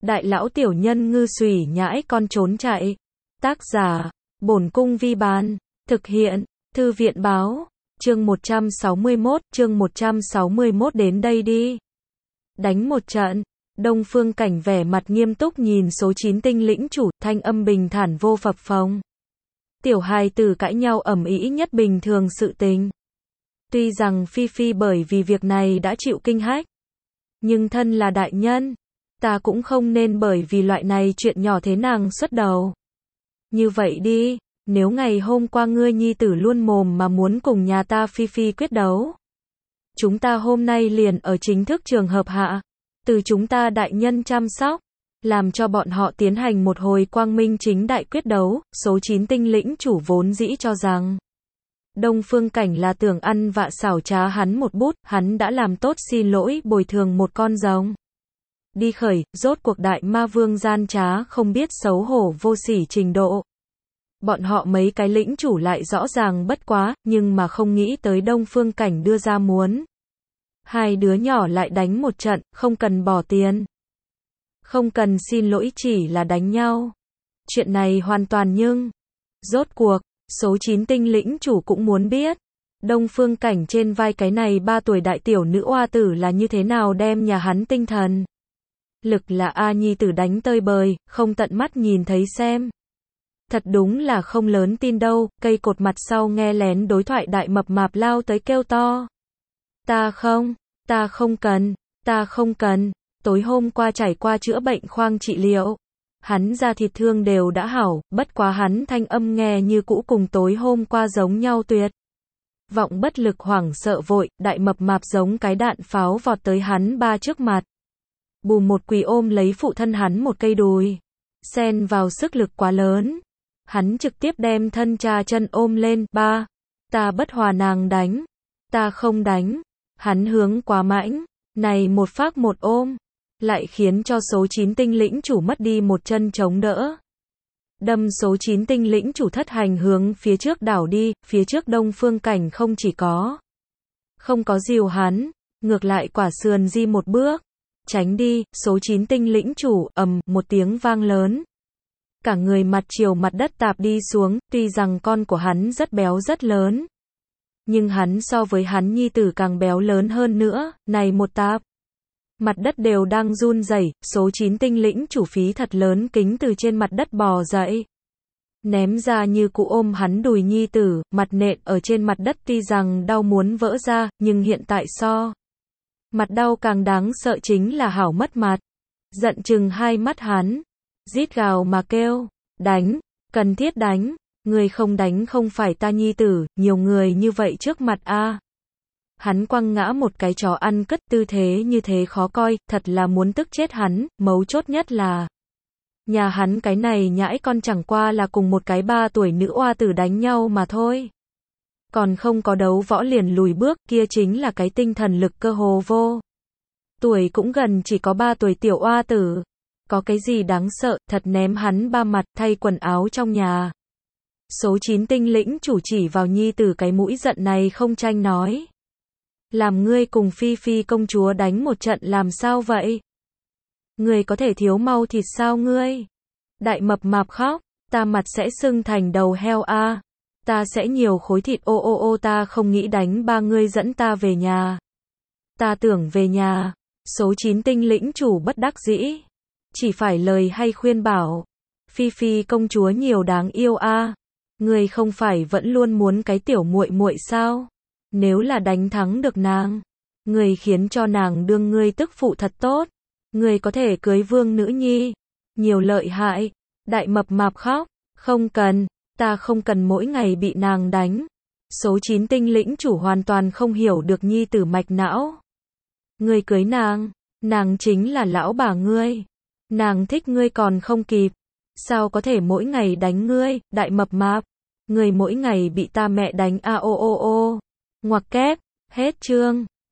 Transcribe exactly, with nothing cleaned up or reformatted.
Đại lão tiểu nhân ngư xùy nhãi con trốn chạy. Tác giả, Bổn Cung Vi Bán. Thực hiện, Thư viện Báo. Chương một trăm sáu mươi mốt, chương một trăm sáu mươi mốt đến đây đi. Đánh một trận. Đông Phương Cảnh vẻ mặt nghiêm túc nhìn số chín tinh lĩnh chủ, thanh âm bình thản vô phập phồng. Tiểu hài tử cãi nhau ầm ĩ nhất bình thường sự tình. Tuy rằng Phi Phi bởi vì việc này đã chịu kinh hách, nhưng thân là đại nhân, ta cũng không nên bởi vì loại này chuyện nhỏ thế nàng xuất đầu. Như vậy đi, nếu ngày hôm qua ngươi nhi tử luôn mồm mà muốn cùng nhà ta Phi Phi quyết đấu, chúng ta hôm nay liền ở chính thức trường hợp hạ, từ chúng ta đại nhân chăm sóc, làm cho bọn họ tiến hành một hồi quang minh chính đại quyết đấu. Số chín tinh lĩnh chủ vốn dĩ cho rằng Đông Phương Cảnh là tưởng ăn vạ xảo trá hắn một bút, hắn đã làm tốt xin lỗi bồi thường một con rồng. Đi khởi, rốt cuộc đại ma vương gian trá không biết xấu hổ vô sỉ trình độ. Bọn họ mấy cái lĩnh chủ lại rõ ràng bất quá, nhưng mà không nghĩ tới Đông Phương Cảnh đưa ra muốn. Hai đứa nhỏ lại đánh một trận, không cần bỏ tiền. Không cần xin lỗi, chỉ là đánh nhau. Chuyện này hoàn toàn nhưng, rốt cuộc, số chín tinh lĩnh chủ cũng muốn biết, Đông Phương Cảnh trên vai cái này ba tuổi đại tiểu nữ oa tử là như thế nào đem nhà hắn tinh thần lực là A nhi tử đánh tơi bời, không tận mắt nhìn thấy xem. Thật đúng là không lớn tin đâu. Cây cột mặt sau nghe lén đối thoại đại mập mạp lao tới kêu to. Ta không, ta không cần, ta không cần, tối hôm qua trải qua chữa bệnh khoang trị liệu. Hắn da thịt thương đều đã hảo, bất quá hắn thanh âm nghe như cũ cùng tối hôm qua giống nhau tuyệt. Vọng bất lực hoảng sợ vội, đại mập mạp giống cái đạn pháo vọt tới hắn ba trước mặt. Bùm một quỳ ôm lấy phụ thân hắn một cây đùi. Xen vào sức lực quá lớn. Hắn trực tiếp đem thân cha chân ôm lên. Ba, ta bất hòa nàng đánh. Ta không đánh. Hắn hướng quá mãnh. Này một phác một ôm. Lại khiến cho số chín tinh lĩnh chủ mất đi một chân chống đỡ. Đâm số chín tinh lĩnh chủ thất hành hướng phía trước đảo đi. Phía trước Đông Phương Cảnh không chỉ có không có dìu hắn, ngược lại quả sườn di một bước. Tránh đi, số chín tinh lĩnh chủ, ầm, một tiếng vang lớn. Cả người mặt chiều mặt đất tạp đi xuống, tuy rằng con của hắn rất béo rất lớn. Nhưng hắn so với hắn nhi tử càng béo lớn hơn nữa, này một tạp. Mặt đất đều đang run rẩy, số chín tinh lĩnh chủ phí thật lớn kính từ trên mặt đất bò dậy. Ném ra như cụ ôm hắn đùi nhi tử, mặt nện ở trên mặt đất tuy rằng đau muốn vỡ ra, nhưng hiện tại so. Mặt đau càng đáng sợ chính là hảo mất mặt. Giận chừng hai mắt hắn. Rít gào mà kêu. Đánh. Cần thiết đánh. Người không đánh không phải ta nhi tử. Nhiều người như vậy trước mặt a. Hắn quăng ngã một cái chó ăn cất, tư thế như thế khó coi. Thật là muốn tức chết hắn. Mấu chốt nhất là nhà hắn cái này nhãi con chẳng qua là cùng một cái ba tuổi nữ oa tử đánh nhau mà thôi. Còn không có đấu võ liền lùi bước, kia chính là cái tinh thần lực cơ hồ vô. Tuổi cũng gần chỉ có ba tuổi tiểu oa tử. Có cái gì đáng sợ, thật ném hắn ba mặt, thay quần áo trong nhà. Số chín tinh lĩnh chủ chỉ vào nhi tử cái mũi giận này không tranh nói. Làm ngươi cùng Phi Phi công chúa đánh một trận làm sao vậy? Ngươi có thể thiếu mau thịt sao ngươi? Đại mập mạp khóc, ta mặt sẽ sưng thành đầu heo a. À. Ta sẽ nhiều khối thịt ô ô ô, ta không nghĩ đánh ba ngươi, dẫn ta về nhà. Ta tưởng về nhà. Số chín tinh lĩnh chủ bất đắc dĩ. Chỉ phải lời hay khuyên bảo. Phi Phi công chúa nhiều đáng yêu a. À. Ngươi không phải vẫn luôn muốn cái tiểu muội muội sao? Nếu là đánh thắng được nàng, ngươi khiến cho nàng đương ngươi tức phụ thật tốt. Ngươi có thể cưới vương nữ nhi. Nhiều lợi hại. Đại mập mạp khóc. Không cần. Ta không cần mỗi ngày bị nàng đánh. Số chín tinh lĩnh chủ hoàn toàn không hiểu được nhi tử mạch não. Ngươi cưới nàng, nàng chính là lão bà ngươi. Nàng thích ngươi còn không kịp. Sao có thể mỗi ngày đánh ngươi, đại mập mạp. Ngươi mỗi ngày bị ta mẹ đánh a ô ô ô. Ngoặc kép, hết chương.